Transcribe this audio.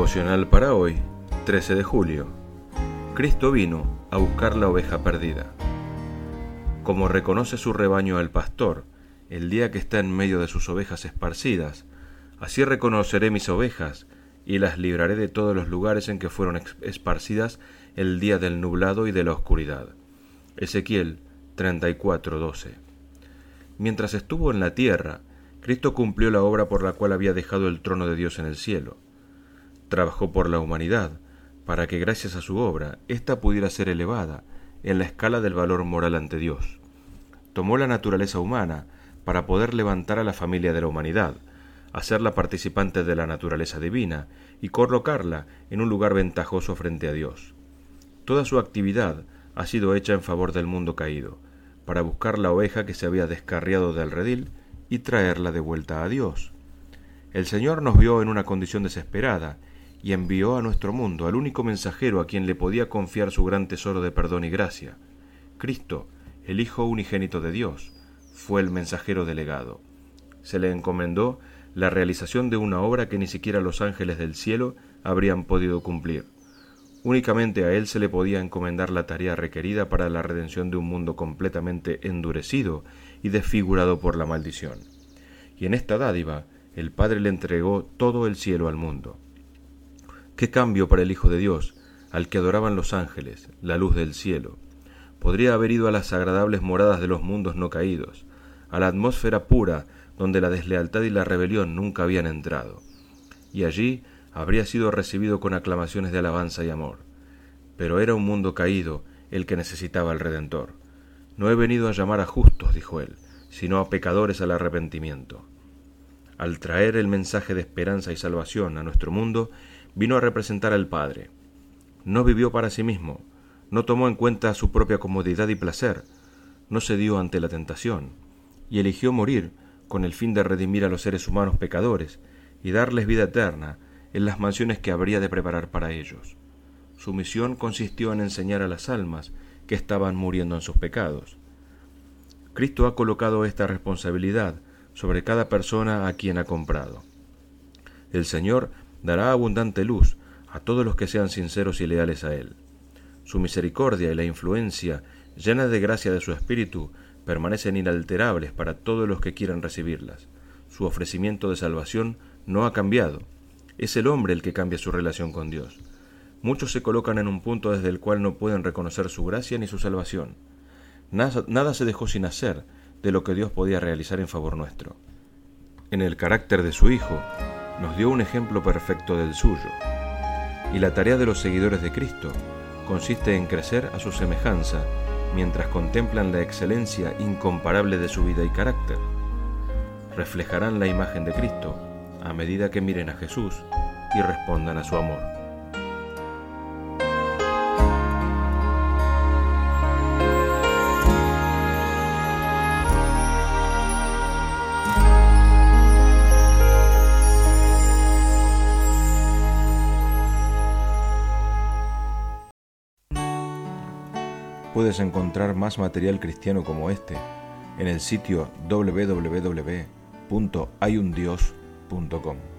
Devocional para hoy, 13 de julio. Cristo vino a buscar la oveja perdida. Como reconoce su rebaño al pastor, el día que está en medio de sus ovejas esparcidas, así reconoceré mis ovejas y las libraré de todos los lugares en que fueron esparcidas el día del nublado y de la oscuridad. Ezequiel 34:12. Mientras estuvo en la tierra, Cristo cumplió la obra por la cual había dejado el trono de Dios en el cielo. Trabajó por la humanidad, para que gracias a su obra, ésta pudiera ser elevada en la escala del valor moral ante Dios. Tomó la naturaleza humana para poder levantar a la familia de la humanidad, hacerla participante de la naturaleza divina y colocarla en un lugar ventajoso frente a Dios. Toda su actividad ha sido hecha en favor del mundo caído, para buscar la oveja que se había descarriado del redil y traerla de vuelta a Dios. El Señor nos vio en una condición desesperada y envió a nuestro mundo al único mensajero a quien le podía confiar su gran tesoro de perdón y gracia. Cristo, el Hijo unigénito de Dios, fue el mensajero delegado. Se le encomendó la realización de una obra que ni siquiera los ángeles del cielo habrían podido cumplir. Únicamente a él se le podía encomendar la tarea requerida para la redención de un mundo completamente endurecido y desfigurado por la maldición. Y en esta dádiva, el Padre le entregó todo el cielo al mundo. ¡Qué cambio para el Hijo de Dios, al que adoraban los ángeles, la luz del cielo! Podría haber ido a las agradables moradas de los mundos no caídos, a la atmósfera pura donde la deslealtad y la rebelión nunca habían entrado. Y allí habría sido recibido con aclamaciones de alabanza y amor. Pero era un mundo caído el que necesitaba al Redentor. No he venido a llamar a justos, dijo él, sino a pecadores al arrepentimiento. Al traer el mensaje de esperanza y salvación a nuestro mundo, vino a representar al Padre. No vivió para sí mismo, no tomó en cuenta su propia comodidad y placer, no cedió ante la tentación, y eligió morir con el fin de redimir a los seres humanos pecadores y darles vida eterna en las mansiones que habría de preparar para ellos. Su misión consistió en enseñar a las almas que estaban muriendo en sus pecados. Cristo ha colocado esta responsabilidad sobre cada persona a quien ha comprado. El Señor dará abundante luz a todos los que sean sinceros y leales a Él. Su misericordia y la influencia llena de gracia de su Espíritu permanecen inalterables para todos los que quieran recibirlas. Su ofrecimiento de salvación no ha cambiado. Es el hombre el que cambia su relación con Dios. Muchos se colocan en un punto desde el cual no pueden reconocer su gracia ni su salvación. Nada se dejó sin hacer de lo que Dios podía realizar en favor nuestro. En el carácter de su Hijo, nos dio un ejemplo perfecto del suyo. Y la tarea de los seguidores de Cristo consiste en crecer a su semejanza mientras contemplan la excelencia incomparable de su vida y carácter. Reflejarán la imagen de Cristo a medida que miren a Jesús y respondan a su amor. Puedes encontrar más material cristiano como este en el sitio www.hayundios.com.